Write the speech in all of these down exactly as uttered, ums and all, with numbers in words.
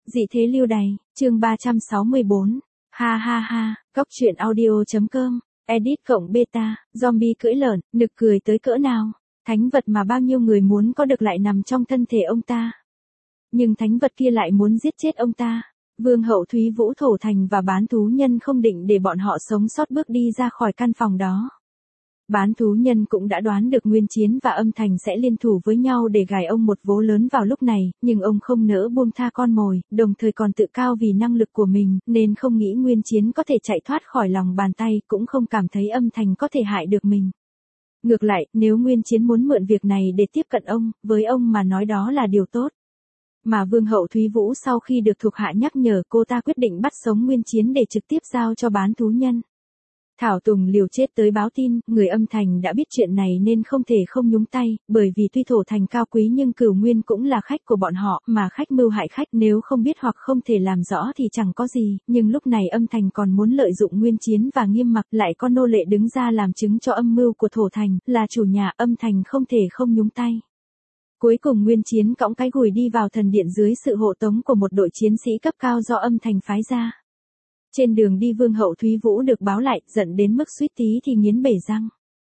Dị thế lưu đày, chương ba trăm sáu mươi bốn. Ha ha ha, cóc truyện audio.com, edit cộng beta, zombie cưỡi lợn, nực cười tới cỡ nào. Thánh vật mà bao nhiêu người muốn có được lại nằm trong thân thể ông ta. Nhưng thánh vật kia lại muốn giết chết ông ta. Vương hậu Thúy Vũ thổ thành và bán thú nhân không định để bọn họ sống sót bước đi ra khỏi căn phòng đó. Bán thú nhân cũng đã đoán được Nguyên Chiến và Âm Thành sẽ liên thủ với nhau để gài ông một vố lớn vào lúc này, nhưng ông không nỡ buông tha con mồi, đồng thời còn tự cao vì năng lực của mình, nên không nghĩ Nguyên Chiến có thể chạy thoát khỏi lòng bàn tay, cũng không cảm thấy Âm Thành có thể hại được mình. Ngược lại, nếu Nguyên Chiến muốn mượn việc này để tiếp cận ông, với ông mà nói đó là điều tốt. Mà Vương hậu Thúy Vũ sau khi được thuộc hạ nhắc nhở, cô ta quyết định bắt sống Nguyên Chiến để trực tiếp giao cho bán thú nhân. Thảo Tùng liều chết tới báo tin, người Âm Thành đã biết chuyện này nên không thể không nhúng tay, bởi vì tuy thổ thành cao quý nhưng Cửu Nguyên cũng là khách của bọn họ, mà khách mưu hại khách nếu không biết hoặc không thể làm rõ thì chẳng có gì, nhưng lúc này Âm Thành còn muốn lợi dụng Nguyên Chiến và Nghiêm Mặc, lại có nô lệ đứng ra làm chứng cho âm mưu của thổ thành, là chủ nhà, Âm Thành không thể không nhúng tay. Cuối cùng Nguyên Chiến cõng cái gùi đi vào thần điện dưới sự hộ tống của một đội chiến sĩ cấp cao do Âm Thành phái ra. Trên đường đi Vương hậu Thúy Vũ được báo lại, giận đến mức suýt tí thì nghiến bể răng.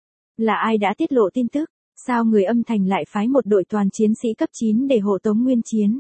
Là ai đã tiết lộ tin tức? Sao người Âm Thành lại phái một đội toàn chiến sĩ cấp chín để hộ tống Nguyên Chiến?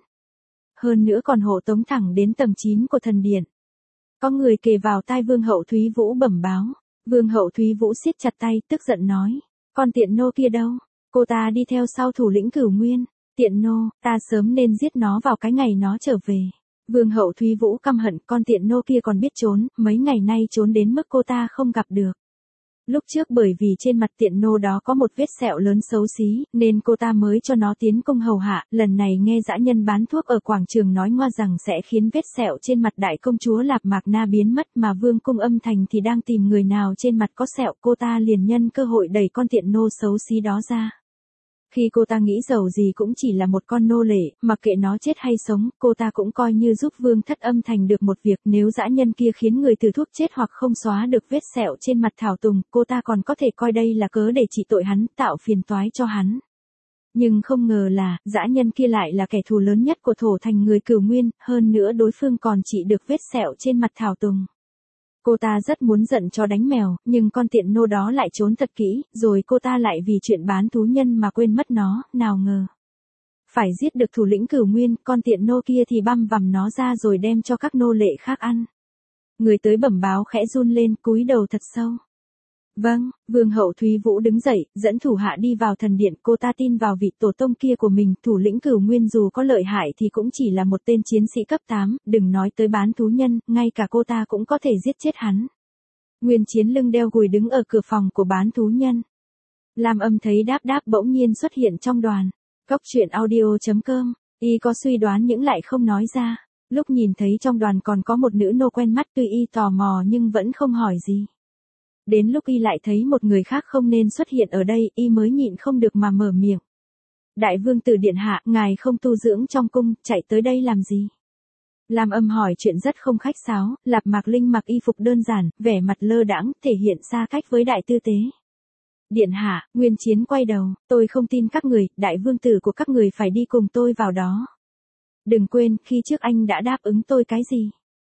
Hơn nữa còn hộ tống thẳng đến tầng chín của thần điện. Có người kề vào tai Vương hậu Thúy Vũ bẩm báo. Vương hậu Thúy Vũ siết chặt tay, tức giận nói. Con tiện nô kia đâu? Cô ta đi theo sau thủ lĩnh Cửu Nguyên. Tiện nô, ta sớm nên giết nó vào cái ngày nó trở về. Vương hậu Thúy Vũ căm hận, con tiện nô kia còn biết trốn, mấy ngày nay trốn đến mức cô ta không gặp được. Lúc trước bởi vì trên mặt tiện nô đó có một vết sẹo lớn xấu xí, nên cô ta mới cho nó tiến công hầu hạ, lần này nghe dã nhân bán thuốc ở quảng trường nói ngoa rằng sẽ khiến vết sẹo trên mặt đại công chúa Lạp Mạc Na biến mất, mà Vương cung Âm Thành thì đang tìm người nào trên mặt có sẹo, cô ta liền nhân cơ hội đẩy con tiện nô xấu xí đó ra. Khi cô ta nghĩ dầu gì cũng chỉ là một con nô lệ, mặc kệ nó chết hay sống, cô ta cũng coi như giúp Vương thất Âm Thành được một việc, nếu dã nhân kia khiến người từ thuốc chết hoặc không xóa được vết sẹo trên mặt Thảo Tùng, cô ta còn có thể coi đây là cớ để trị tội hắn, tạo phiền toái cho hắn. Nhưng không ngờ là, dã nhân kia lại là kẻ thù lớn nhất của thổ thành người Cửu Nguyên, hơn nữa đối phương còn trị được vết sẹo trên mặt Thảo Tùng. Cô ta rất muốn giận cho đánh mèo, nhưng con tiện nô đó lại trốn thật kỹ, rồi cô ta lại vì chuyện bán thú nhân mà quên mất nó, nào ngờ. Phải giết được thủ lĩnh Cửu Nguyên, con tiện nô kia thì băm vằm nó ra rồi đem cho các nô lệ khác ăn. Người tới bẩm báo khẽ run lên, cúi đầu thật sâu. Vâng, Vương hậu Thúy Vũ đứng dậy, dẫn thủ hạ đi vào thần điện, cô ta tin vào vị tổ tông kia của mình, thủ lĩnh Cửu Nguyên dù có lợi hại thì cũng chỉ là một tên chiến sĩ cấp tám, đừng nói tới bán thú nhân, ngay cả cô ta cũng có thể giết chết hắn. Nguyên Chiến lưng đeo gùi đứng ở cửa phòng của bán thú nhân. Lam Âm thấy đáp đáp bỗng nhiên xuất hiện trong đoàn. Cóc truyện audio.com, y có suy đoán những lại không nói ra. Lúc nhìn thấy trong đoàn còn có một nữ nô quen mắt, tuy y tò mò nhưng vẫn không hỏi gì. Đến lúc y lại thấy một người khác không nên xuất hiện ở đây, y mới nhịn không được mà mở miệng. Đại vương tử điện hạ, ngài không tu dưỡng trong cung, chạy tới đây làm gì? Lam Âm hỏi chuyện rất không khách sáo, Lạp Mạc Linh mặc y phục đơn giản, vẻ mặt lơ đãng, thể hiện xa cách với đại tư tế. Điện hạ, Nguyên Chiến quay đầu, tôi không tin các người, đại vương tử của các người phải đi cùng tôi vào đó. Đừng quên, khi trước anh đã đáp ứng tôi cái gì?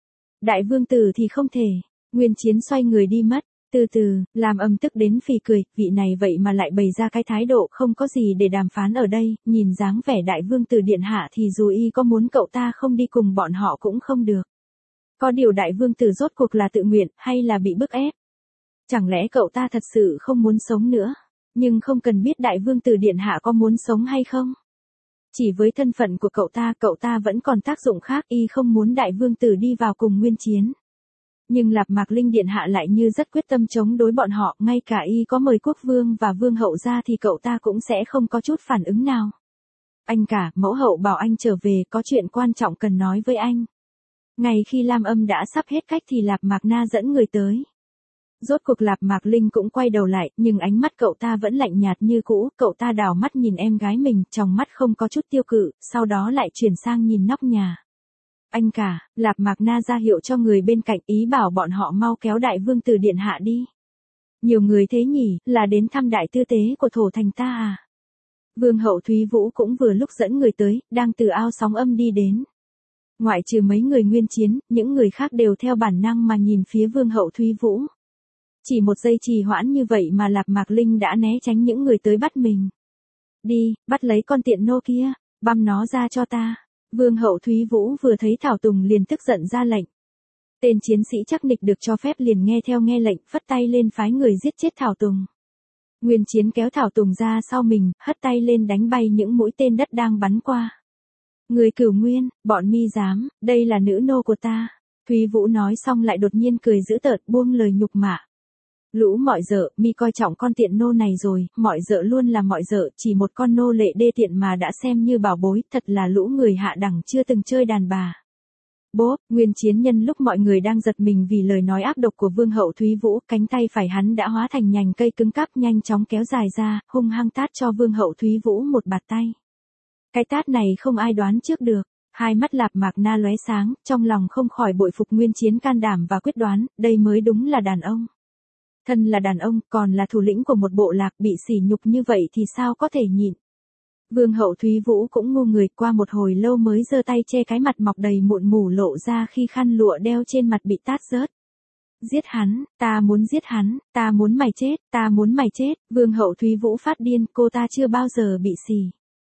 Đại vương tử thì không thể. Nguyên Chiến xoay người đi mất. Từ từ, Lam Âm tức đến phì cười, vị này vậy mà lại bày ra cái thái độ không có gì để đàm phán ở đây, nhìn dáng vẻ đại vương tử điện hạ thì dù y có muốn cậu ta không đi cùng bọn họ cũng không được. Có điều đại vương tử rốt cuộc là tự nguyện, hay là bị bức ép? Chẳng lẽ cậu ta thật sự không muốn sống nữa? Nhưng không cần biết đại vương tử điện hạ có muốn sống hay không. Chỉ với thân phận của cậu ta, cậu ta vẫn còn tác dụng khác, y không muốn đại vương tử đi vào cùng Nguyên Chiến. Nhưng Lạp Mạc Linh điện hạ lại như rất quyết tâm chống đối bọn họ, ngay cả y có mời quốc vương và vương hậu ra thì cậu ta cũng sẽ không có chút phản ứng nào. Anh cả, mẫu hậu bảo anh trở về, có chuyện quan trọng cần nói với anh. Ngay khi Lam Âm đã sắp hết cách thì Lạp Mạc Na dẫn người tới. Rốt cuộc Lạp Mạc Linh cũng quay đầu lại, nhưng ánh mắt cậu ta vẫn lạnh nhạt như cũ, cậu ta đảo mắt nhìn em gái mình, trong mắt không có chút tiêu cự, sau đó lại chuyển sang nhìn nóc nhà. Anh cả, Lạp Mạc Na ra hiệu cho người bên cạnh, ý bảo bọn họ mau kéo đại vương tử điện hạ đi. Nhiều người thế nhỉ, là đến thăm đại tư tế của thổ thành ta à? Vương hậu Thúy Vũ cũng vừa lúc dẫn người tới, đang từ ao Sóng Âm đi đến. Ngoại trừ mấy người Nguyên Chiến, những người khác đều theo bản năng mà nhìn phía Vương hậu Thúy Vũ. Chỉ một giây trì hoãn như vậy mà Lạp Mạc Linh đã né tránh những người tới bắt mình. Đi, bắt lấy con tiện nô kia, băm nó ra cho ta. Vương hậu Thúy Vũ vừa thấy Thảo Tùng liền tức giận ra lệnh. Tên chiến sĩ chắc nịch được cho phép liền nghe theo nghe lệnh, phất tay lên phái người giết chết Thảo Tùng. Nguyên Chiến kéo Thảo Tùng ra sau mình, hất tay lên đánh bay những mũi tên đất đang bắn qua. Người Cửu Nguyên, bọn mi dám, đây là nữ nô của ta. Thúy Vũ nói xong lại đột nhiên cười dữ tợn buông lời nhục mạ. Lũ mọi dợ, mi coi trọng con tiện nô này rồi, mọi dợ luôn là mọi dợ, chỉ một con nô lệ đê tiện mà đã xem như bảo bối, thật là lũ người hạ đẳng chưa từng chơi đàn bà. Bốp, Nguyên Chiến nhân lúc mọi người đang giật mình vì lời nói ác độc của Vương hậu Thúy Vũ, cánh tay phải hắn đã hóa thành nhành cây cứng cáp nhanh chóng kéo dài ra, hung hăng tát cho Vương hậu Thúy Vũ một bạt tay. Cái tát này không ai đoán trước được. Hai mắt Lạp Mạc Na lóe sáng, trong lòng không khỏi bội phục Nguyên Chiến can đảm và quyết đoán, đây mới đúng là đàn ông. Thân là đàn ông, còn là thủ lĩnh của một bộ lạc, bị sỉ nhục như vậy thì sao có thể nhịn. Vương hậu Thúy Vũ cũng ngu người, qua một hồi lâu mới giơ tay che cái mặt mọc đầy mụn mủ lộ ra khi khăn lụa đeo trên mặt bị tát rớt. Giết hắn, ta muốn giết hắn, ta muốn mày chết, ta muốn mày chết. Vương hậu Thúy Vũ phát điên, cô ta chưa bao giờ bị sỉ.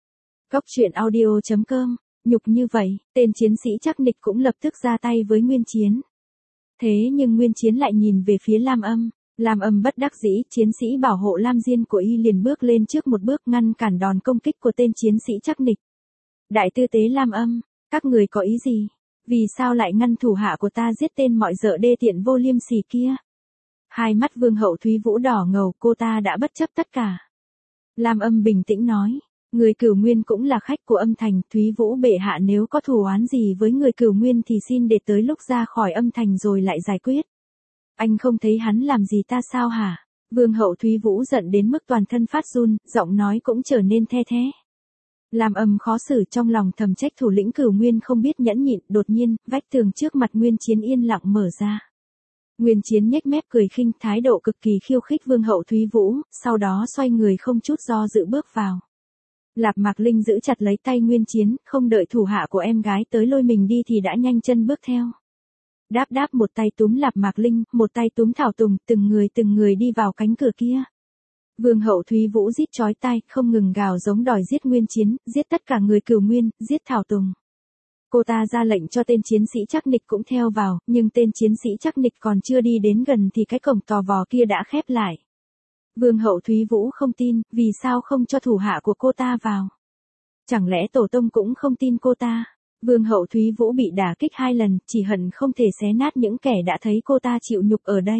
Góc truyện audio chấm com. Nhục như vậy, tên chiến sĩ chắc nịch cũng lập tức ra tay với Nguyên Chiến. Thế nhưng Nguyên Chiến lại nhìn về phía Lam Âm. Lam Âm bất đắc dĩ, chiến sĩ bảo hộ Lam Diên của y liền bước lên trước một bước ngăn cản đòn công kích của tên chiến sĩ chắc nịch. Đại tư tế Lam Âm, các người có ý gì? Vì sao lại ngăn thủ hạ của ta giết tên mọi dợ đê tiện vô liêm sỉ kia? Hai mắt Vương hậu Thúy Vũ đỏ ngầu, cô ta đã bất chấp tất cả. Lam Âm bình tĩnh nói. Người Cửu Nguyên cũng là khách của Âm Thành, Thúy Vũ bệ hạ nếu có thù oán gì với người Cửu Nguyên thì xin để tới lúc ra khỏi Âm Thành rồi lại giải quyết. Anh không thấy hắn làm gì ta sao hả? Vương hậu Thúy Vũ giận đến mức toàn thân phát run, giọng nói cũng trở nên the thé. Làm Âm khó xử trong lòng thầm trách thủ lĩnh Cửu Nguyên không biết nhẫn nhịn, đột nhiên, vách tường trước mặt Nguyên Chiến yên lặng mở ra. Nguyên Chiến nhếch mép cười khinh, thái độ cực kỳ khiêu khích Vương hậu Thúy Vũ, sau đó xoay người không chút do dự bước vào. Lạp Mạc Linh giữ chặt lấy tay Nguyên Chiến, không đợi thủ hạ của em gái tới lôi mình đi thì đã nhanh chân bước theo. Đáp đáp một tay túm Lạp Mạc Linh, một tay túm Thảo Tùng, từng người từng người đi vào cánh cửa kia. Vương hậu Thúy Vũ rít chói tai, không ngừng gào giống đòi giết Nguyên Chiến, giết tất cả người Cửu Nguyên, giết Thảo Tùng. Cô ta ra lệnh cho tên chiến sĩ chắc nịch cũng theo vào, nhưng tên chiến sĩ chắc nịch còn chưa đi đến gần thì cái cổng tò vò kia đã khép lại. Vương hậu Thúy Vũ không tin, vì sao không cho thủ hạ của cô ta vào? Chẳng lẽ tổ tông cũng không tin cô ta? Vương hậu Thúy Vũ bị đả kích hai lần, chỉ hận không thể xé nát những kẻ đã thấy cô ta chịu nhục ở đây.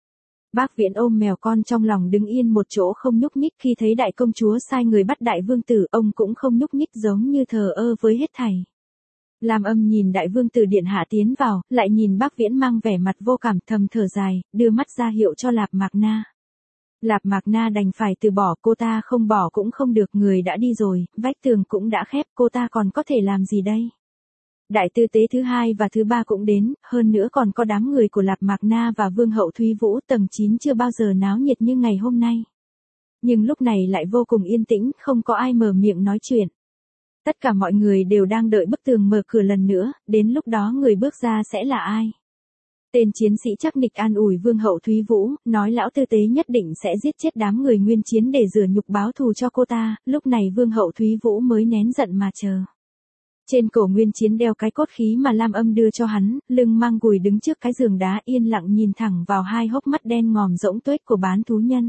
Bác Viễn ôm mèo con trong lòng đứng yên một chỗ không nhúc nhích khi thấy đại công chúa sai người bắt đại vương tử, ông cũng không nhúc nhích giống như thờ ơ với hết thảy. Lam Âm nhìn đại vương tử điện hạ tiến vào, lại nhìn bác Viễn mang vẻ mặt vô cảm thầm thở dài, đưa mắt ra hiệu cho Lạp Mạc Na. Lạp Mạc Na đành phải từ bỏ, cô ta không bỏ cũng không được, người đã đi rồi, vách tường cũng đã khép, cô ta còn có thể làm gì đây? Đại tư tế thứ hai và thứ ba cũng đến, hơn nữa còn có đám người của Lạp Mạc Na và Vương hậu Thúy Vũ, tầng chín chưa bao giờ náo nhiệt như ngày hôm nay. Nhưng lúc này lại vô cùng yên tĩnh, không có ai mở miệng nói chuyện. Tất cả mọi người đều đang đợi bức tường mở cửa lần nữa, đến lúc đó người bước ra sẽ là ai? Tên chiến sĩ chắc nịch an ủi Vương hậu Thúy Vũ, nói lão tư tế nhất định sẽ giết chết đám người Nguyên Chiến để rửa nhục báo thù cho cô ta, lúc này Vương hậu Thúy Vũ mới nén giận mà chờ. Trên cổ Nguyên Chiến đeo cái cốt khí mà Lam Âm đưa cho hắn, lưng mang gùi đứng trước cái giường đá yên lặng nhìn thẳng vào hai hốc mắt đen ngòm rỗng tuếch của bán thú nhân.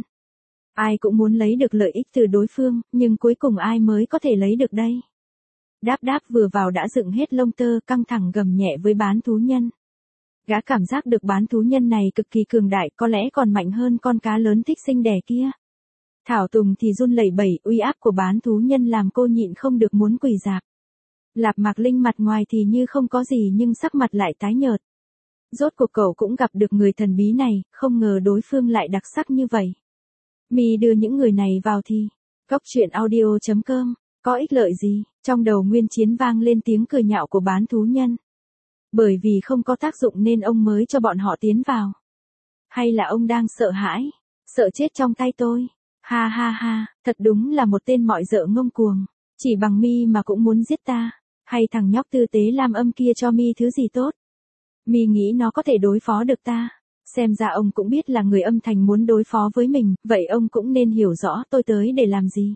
Ai cũng muốn lấy được lợi ích từ đối phương, nhưng cuối cùng ai mới có thể lấy được đây? Đáp đáp vừa vào đã dựng hết lông tơ, căng thẳng gầm nhẹ với bán thú nhân. Gã cảm giác được bán thú nhân này cực kỳ cường đại, có lẽ còn mạnh hơn con cá lớn thích sinh đẻ kia. Thảo Tùng thì run lẩy bẩy, uy áp của bán thú nhân làm cô nhịn không được muốn quỳ rạp. Lạp Mạc Linh mặt ngoài thì như không có gì nhưng sắc mặt lại tái nhợt. Rốt cuộc cậu cũng gặp được người thần bí này, không ngờ đối phương lại đặc sắc như vậy. Mi đưa những người này vào thì, góc truyện audio chấm com, có ích lợi gì? Trong đầu Nguyên Chiến vang lên tiếng cười nhạo của bán thú nhân. Bởi vì không có tác dụng nên ông mới cho bọn họ tiến vào. Hay là ông đang sợ hãi, sợ chết trong tay tôi? Ha ha ha, thật đúng là một tên mọi dợ ngông cuồng, chỉ bằng mi mà cũng muốn giết ta. Hay thằng nhóc tư tế lam âm kia cho mi thứ gì tốt? Mi nghĩ nó có thể đối phó được ta? Xem ra ông cũng biết là người âm thành muốn đối phó với mình, vậy ông cũng nên hiểu rõ tôi tới để làm gì.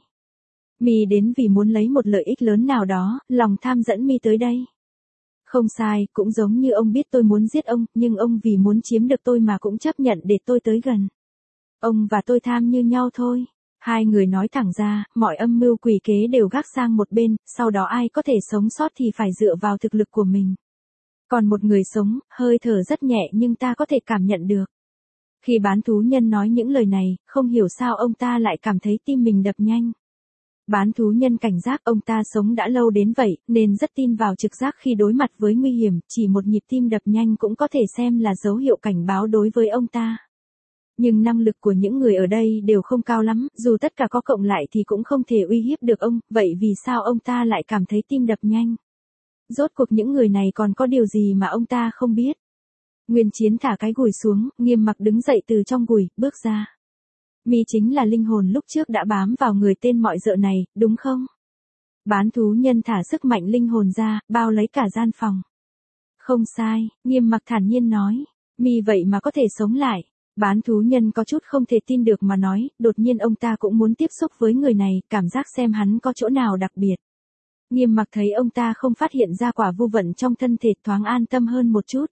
Mi đến vì muốn lấy một lợi ích lớn nào đó, lòng tham dẫn mi tới đây. Không sai, cũng giống như ông biết tôi muốn giết ông, nhưng ông vì muốn chiếm được tôi mà cũng chấp nhận để tôi tới gần. Ông và tôi tham như nhau thôi. Hai người nói thẳng ra, mọi âm mưu quỷ kế đều gác sang một bên, sau đó ai có thể sống sót thì phải dựa vào thực lực của mình. Còn một người sống, hơi thở rất nhẹ nhưng ta có thể cảm nhận được. Khi bán thú nhân nói những lời này, không hiểu sao ông ta lại cảm thấy tim mình đập nhanh. Bán thú nhân cảnh giác ông ta sống đã lâu đến vậy, nên rất tin vào trực giác khi đối mặt với nguy hiểm, chỉ một nhịp tim đập nhanh cũng có thể xem là dấu hiệu cảnh báo đối với ông ta. Nhưng năng lực của những người ở đây đều không cao lắm, dù tất cả có cộng lại thì cũng không thể uy hiếp được ông, vậy vì sao ông ta lại cảm thấy tim đập nhanh? Rốt cuộc những người này còn có điều gì mà ông ta không biết? Nguyên Chiến thả cái gùi xuống, Nghiêm Mặc đứng dậy từ trong gùi, bước ra. Mi chính là linh hồn lúc trước đã bám vào người tên mọi dợ này, đúng không? Bán thú nhân thả sức mạnh linh hồn ra, bao lấy cả gian phòng. Không sai, Nghiêm Mặc thản nhiên nói. Mi vậy mà có thể sống lại. Bán thú nhân có chút không thể tin được mà nói, đột nhiên ông ta cũng muốn tiếp xúc với người này, cảm giác xem hắn có chỗ nào đặc biệt. Nghiêm Mặc thấy ông ta không phát hiện ra quả vu vận trong thân thể thoáng an tâm hơn một chút.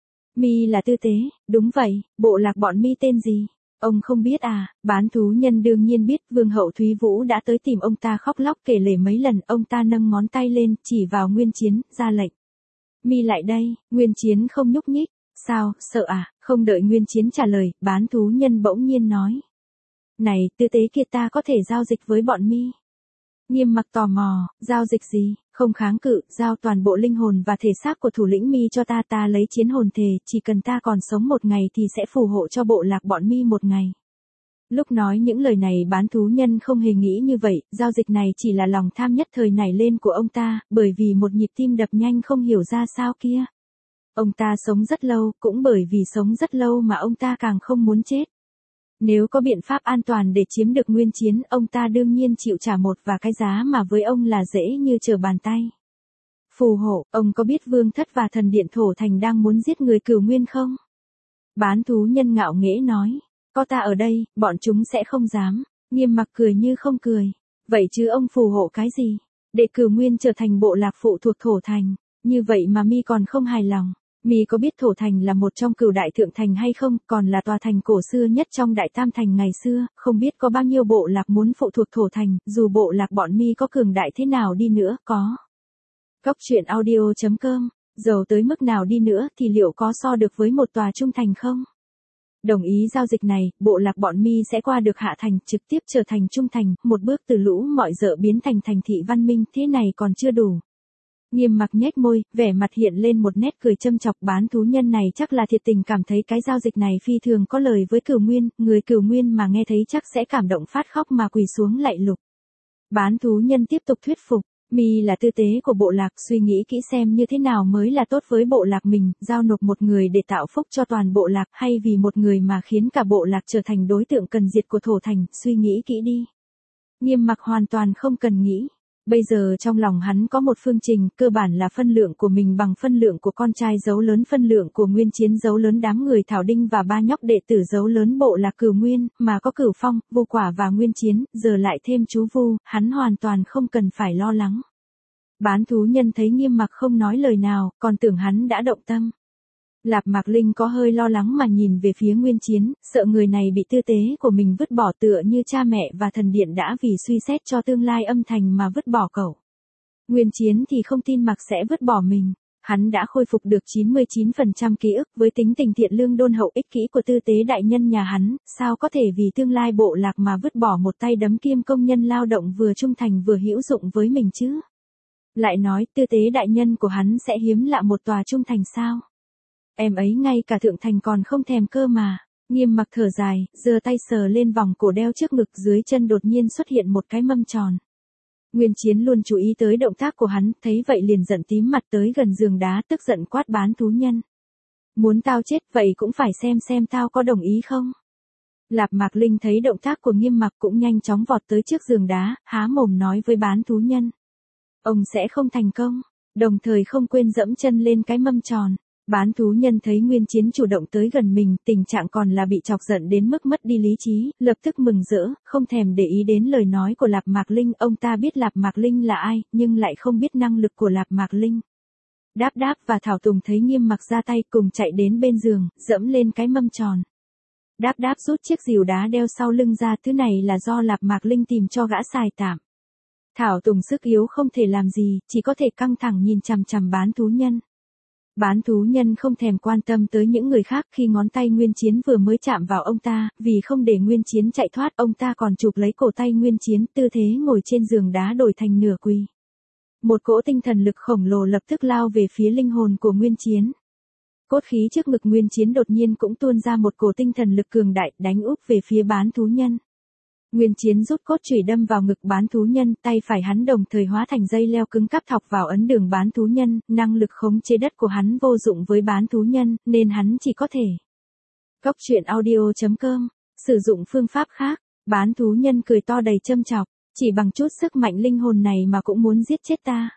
Mi là tư tế, đúng vậy, bộ lạc bọn mi tên gì? Ông không biết à? Bán thú nhân đương nhiên biết, Vương hậu Thúy Vũ đã tới tìm ông ta khóc lóc kể lể mấy lần, ông ta nâng ngón tay lên, chỉ vào Nguyên Chiến, ra lệnh. Mi lại đây, Nguyên Chiến không nhúc nhích. Sao, sợ à? Không đợi Nguyên Chiến trả lời, bán thú nhân bỗng nhiên nói. Này, tư tế kia ta có thể giao dịch với bọn mi. Nghiêm Mặc tò mò, giao dịch gì? Không kháng cự, giao toàn bộ linh hồn và thể xác của thủ lĩnh mi cho ta, ta lấy chiến hồn thề, chỉ cần ta còn sống một ngày thì sẽ phù hộ cho bộ lạc bọn mi một ngày. Lúc nói những lời này bán thú nhân không hề nghĩ như vậy, giao dịch này chỉ là lòng tham nhất thời nảy lên của ông ta, bởi vì một nhịp tim đập nhanh không hiểu ra sao kia. Ông ta sống rất lâu, cũng bởi vì sống rất lâu mà ông ta càng không muốn chết. Nếu có biện pháp an toàn để chiếm được Nguyên Chiến, ông ta đương nhiên chịu trả một và cái giá mà với ông là dễ như trở bàn tay. Phù hộ, ông có biết Vương Thất và Thần Điện Thổ Thành đang muốn giết người Cửu Nguyên không? Bán thú nhân ngạo nghễ nói, có ta ở đây, bọn chúng sẽ không dám. Nghiêm Mặc cười như không cười. Vậy chứ ông phù hộ cái gì? Để Cửu Nguyên trở thành bộ lạc phụ thuộc Thổ Thành. Như vậy mà mi còn không hài lòng. Mi có biết Thổ Thành là một trong cửu đại thượng thành hay không, còn là tòa thành cổ xưa nhất trong đại tam thành ngày xưa, không biết có bao nhiêu bộ lạc muốn phụ thuộc Thổ Thành, dù bộ lạc bọn mi có cường đại thế nào đi nữa, có. Góc truyện audio chấm com, giàu tới mức nào đi nữa thì liệu có so được với một tòa trung thành không? Đồng ý giao dịch này, bộ lạc bọn mi sẽ qua được hạ thành, trực tiếp trở thành trung thành, một bước từ lũ mọi dợ biến thành thành thị văn minh, thế này còn chưa đủ. Nghiêm Mặc nhếch môi, vẻ mặt hiện lên một nét cười châm chọc, bán thú nhân này chắc là thiệt tình cảm thấy cái giao dịch này phi thường có lời với Cửu Nguyên, người Cửu Nguyên mà nghe thấy chắc sẽ cảm động phát khóc mà quỳ xuống lạy lục. Bán thú nhân tiếp tục thuyết phục, mi là tư tế của bộ lạc, suy nghĩ kỹ xem như thế nào mới là tốt với bộ lạc mình, giao nộp một người để tạo phúc cho toàn bộ lạc hay vì một người mà khiến cả bộ lạc trở thành đối tượng cần diệt của Thổ Thành, suy nghĩ kỹ đi. Nghiêm Mặc hoàn toàn không cần nghĩ. Bây giờ trong lòng hắn có một phương trình, cơ bản là phân lượng của mình bằng phân lượng của con trai dấu lớn, phân lượng của Nguyên Chiến dấu lớn, đám người Thảo Đinh và ba nhóc đệ tử dấu lớn bộ lạc Cửu Nguyên, mà có Cửu Phong, Vu Quả và Nguyên Chiến, giờ lại thêm chú Vu, hắn hoàn toàn không cần phải lo lắng. Bán thú nhân thấy Nghiêm Mặc không nói lời nào, còn tưởng hắn đã động tâm. Lạp Mạc Linh có hơi lo lắng mà nhìn về phía Nguyên Chiến, sợ người này bị tư tế của mình vứt bỏ, tựa như cha mẹ và thần điện đã vì suy xét cho tương lai âm thành mà vứt bỏ cậu. Nguyên Chiến thì không tin Mặc sẽ vứt bỏ mình. Hắn đã khôi phục được chín mươi chín phần trăm ký ức, với tính tình thiện lương đôn hậu ích kỷ của tư tế đại nhân nhà hắn, sao có thể vì tương lai bộ lạc mà vứt bỏ một tay đấm kiêm công nhân lao động vừa trung thành vừa hữu dụng với mình chứ? Lại nói, tư tế đại nhân của hắn sẽ hiếm lạ một tòa trung thành sao? Em ấy ngay cả thượng thành còn không thèm cơ mà. Nghiêm Mặc thở dài, giơ tay sờ lên vòng cổ đeo trước ngực, dưới chân đột nhiên xuất hiện một cái mâm tròn. Nguyên Chiến luôn chú ý tới động tác của hắn, thấy vậy liền giận tím mặt tới gần giường đá, tức giận quát bán thú nhân. Muốn tao chết vậy cũng phải xem xem tao có đồng ý không? Lạp Mạc Linh thấy động tác của Nghiêm Mặc cũng nhanh chóng vọt tới trước giường đá, há mồm nói với bán thú nhân. Ông sẽ không thành công. đồng thời không quên dẫm chân lên cái mâm tròn. Bán thú nhân thấy Nguyên Chiến chủ động tới gần mình, tình trạng còn là bị chọc giận đến mức mất đi lý trí, lập tức mừng rỡ, không thèm để ý đến lời nói của Lạp Mạc Linh. Ông ta biết Lạp Mạc Linh là ai, nhưng lại không biết năng lực của Lạp Mạc Linh. Đáp Đáp và Thảo Tùng thấy Nghiêm Mặc ra tay, cùng chạy đến bên giường, dẫm lên cái mâm tròn. Đáp Đáp rút chiếc rìu đá đeo sau lưng ra, thứ này là do Lạp Mạc Linh tìm cho gã xài tạm. Thảo Tùng sức yếu không thể làm gì, chỉ có thể căng thẳng nhìn chằm chằm bán thú nhân. Bán thú nhân không thèm quan tâm tới những người khác, khi ngón tay Nguyên Chiến vừa mới chạm vào ông ta, vì không để Nguyên Chiến chạy thoát, ông ta còn chụp lấy cổ tay Nguyên Chiến, tư thế ngồi trên giường đá đổi thành nửa quỳ. Một cỗ tinh thần lực khổng lồ lập tức lao về phía linh hồn của Nguyên Chiến. Cốt khí trước ngực Nguyên Chiến đột nhiên cũng tuôn ra một cổ tinh thần lực cường đại, đánh úp về phía bán thú nhân. Nguyên Chiến rút cốt chùy đâm vào ngực bán thú nhân, tay phải hắn đồng thời hóa thành dây leo cứng cáp thọc vào ấn đường bán thú nhân, năng lực khống chế đất của hắn vô dụng với bán thú nhân, nên hắn chỉ có thể. Cốc truyện audio chấm com, sử dụng phương pháp khác, bán thú nhân cười to đầy châm chọc, chỉ bằng chút sức mạnh linh hồn này mà cũng muốn giết chết ta.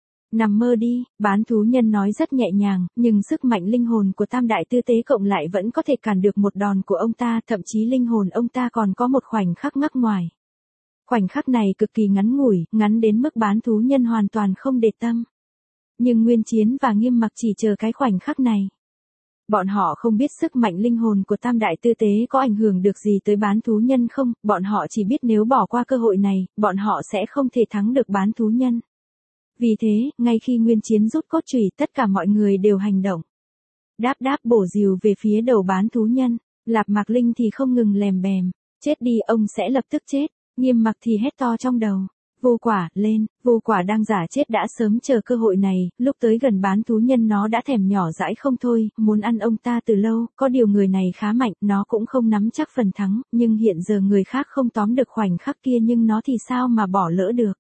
Nằm mơ đi, bán thú nhân nói rất nhẹ nhàng, nhưng sức mạnh linh hồn của Tam Đại Tư Tế cộng lại vẫn có thể cản được một đòn của ông ta, thậm chí linh hồn ông ta còn có một khoảnh khắc ngắc ngoài. Khoảnh khắc này cực kỳ ngắn ngủi, ngắn đến mức bán thú nhân hoàn toàn không để tâm. Nhưng Nguyên Chiến và Nghiêm Mặc chỉ chờ cái khoảnh khắc này. Bọn họ không biết sức mạnh linh hồn của Tam Đại Tư Tế có ảnh hưởng được gì tới bán thú nhân không, bọn họ chỉ biết nếu bỏ qua cơ hội này, bọn họ sẽ không thể thắng được bán thú nhân. Vì thế, ngay khi Nguyên Chiến rút cốt chùy, tất cả mọi người đều hành động. Đáp Đáp bổ rìu về phía đầu bán thú nhân, Lạp Mạc Linh thì không ngừng lèm bèm, chết đi, ông sẽ lập tức chết. Nghiêm Mặc thì hét to trong đầu, Vô Quả, lên. Vô Quả đang giả chết đã sớm chờ cơ hội này, lúc tới gần bán thú nhân nó đã thèm nhỏ dãi không thôi, muốn ăn ông ta từ lâu, có điều người này khá mạnh, nó cũng không nắm chắc phần thắng, nhưng hiện giờ người khác không tóm được khoảnh khắc kia, nhưng nó thì sao mà bỏ lỡ được.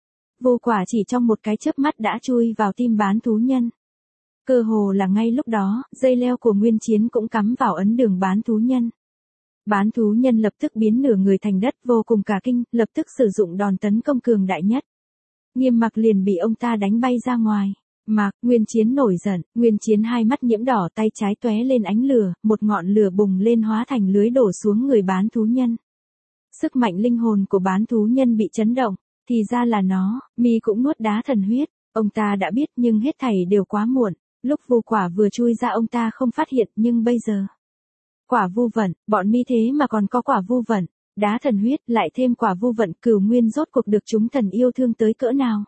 Vô Quả chỉ trong một cái chớp mắt đã chui vào tim bán thú nhân. Cơ hồ là ngay lúc đó, dây leo của Nguyên Chiến cũng cắm vào ấn đường bán thú nhân. Bán thú nhân lập tức biến nửa người thành đất, vô cùng cả kinh, lập tức sử dụng đòn tấn công cường đại nhất. Nghiêm Mặc liền bị ông ta đánh bay ra ngoài. Mặc, Nguyên Chiến nổi giận, Nguyên Chiến hai mắt nhiễm đỏ, tay trái tóe lên ánh lửa, một ngọn lửa bùng lên hóa thành lưới đổ xuống người bán thú nhân. Sức mạnh linh hồn của bán thú nhân bị chấn động. Thì ra là nó, mi cũng nuốt đá thần huyết, ông ta đã biết nhưng hết thảy đều quá muộn, lúc Vô Quả vừa chui ra ông ta không phát hiện, nhưng bây giờ. Quả vu vận, bọn mi thế mà còn có quả vu vận, đá thần huyết, lại thêm quả vu vận, Cửu Nguyên rốt cuộc được chúng thần yêu thương tới cỡ nào.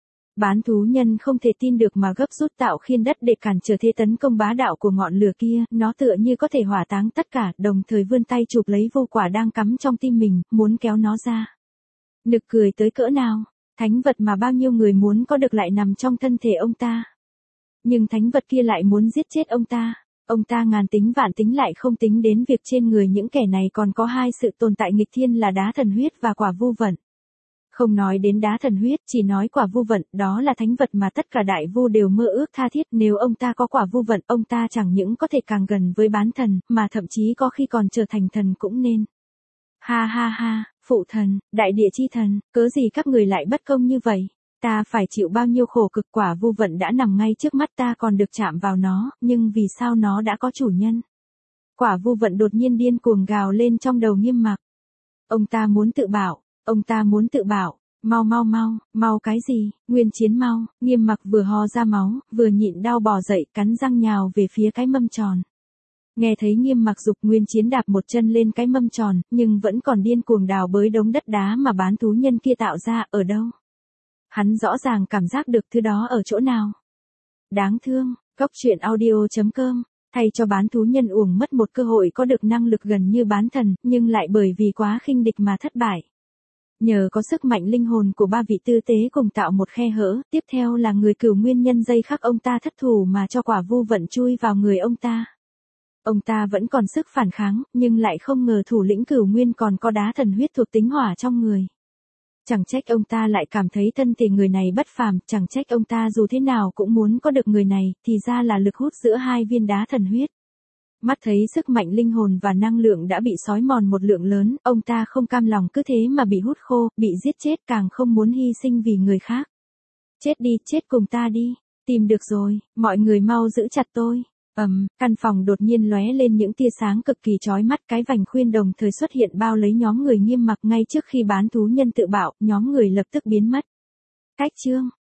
Bán thú nhân không thể tin được mà gấp rút tạo khiên đất để cản trở thế tấn công bá đạo của ngọn lửa kia, nó tựa như có thể hỏa táng tất cả, đồng thời vươn tay chụp lấy Vô Quả đang cắm trong tim mình, muốn kéo nó ra. Nực cười tới cỡ nào, thánh vật mà bao nhiêu người muốn có được lại nằm trong thân thể ông ta. Nhưng thánh vật kia lại muốn giết chết ông ta, ông ta ngàn tính vạn tính lại không tính đến việc trên người những kẻ này còn có hai sự tồn tại nghịch thiên là đá thần huyết và quả vu vận. Không nói đến đá thần huyết, chỉ nói quả vu vận, đó là thánh vật mà tất cả đại vu đều mơ ước tha thiết, nếu ông ta có quả vu vận, ông ta chẳng những có thể càng gần với bán thần, mà thậm chí có khi còn trở thành thần cũng nên. Ha ha ha, phụ thần, đại địa chi thần, cớ gì các người lại bất công như vậy? Ta phải chịu bao nhiêu khổ cực, quả vu vận đã nằm ngay trước mắt ta còn được chạm vào nó, nhưng vì sao nó đã có chủ nhân? Quả vu vận đột nhiên điên cuồng gào lên trong đầu Nghiêm Mặc. Ông ta muốn tự bảo, ông ta muốn tự bảo, mau mau mau, mau cái gì, Nguyên Chiến mau, Nghiêm Mặc vừa ho ra máu, vừa nhịn đau bò dậy, cắn răng nhào về phía cái mâm tròn. Nghe thấy Nghiêm Mặc giục, Nguyên Chiến đạp một chân lên cái mâm tròn, nhưng vẫn còn điên cuồng đào bới đống đất đá mà bán thú nhân kia tạo ra, ở đâu? Hắn rõ ràng cảm giác được thứ đó ở chỗ nào. Đáng thương, cốc truyện audio chấm com, thay cho bán thú nhân uổng mất một cơ hội có được năng lực gần như bán thần, nhưng lại bởi vì quá khinh địch mà thất bại. Nhờ có sức mạnh linh hồn của ba vị tư tế cùng tạo một khe hở, tiếp theo là người Cửu Nguyên nhân dây khắc ông ta thất thủ mà cho quả vu vận chui vào người ông ta. Ông ta vẫn còn sức phản kháng, nhưng lại không ngờ thủ lĩnh Cửu Nguyên còn có đá thần huyết thuộc tính hỏa trong người. Chẳng trách ông ta lại cảm thấy thân thể người này bất phàm, chẳng trách ông ta dù thế nào cũng muốn có được người này, thì ra là lực hút giữa hai viên đá thần huyết. Mắt thấy sức mạnh linh hồn và năng lượng đã bị xói mòn một lượng lớn, ông ta không cam lòng cứ thế mà bị hút khô, bị giết chết, càng không muốn hy sinh vì người khác. Chết đi, chết cùng ta đi. Tìm được rồi, mọi người mau giữ chặt tôi. Ầm, căn phòng đột nhiên lóe lên những tia sáng cực kỳ chói mắt, cái vành khuyên đồng thời xuất hiện bao lấy nhóm người Nghiêm Mặc ngay trước khi bán thú nhân tự bạo, nhóm người lập tức biến mất. Cách chương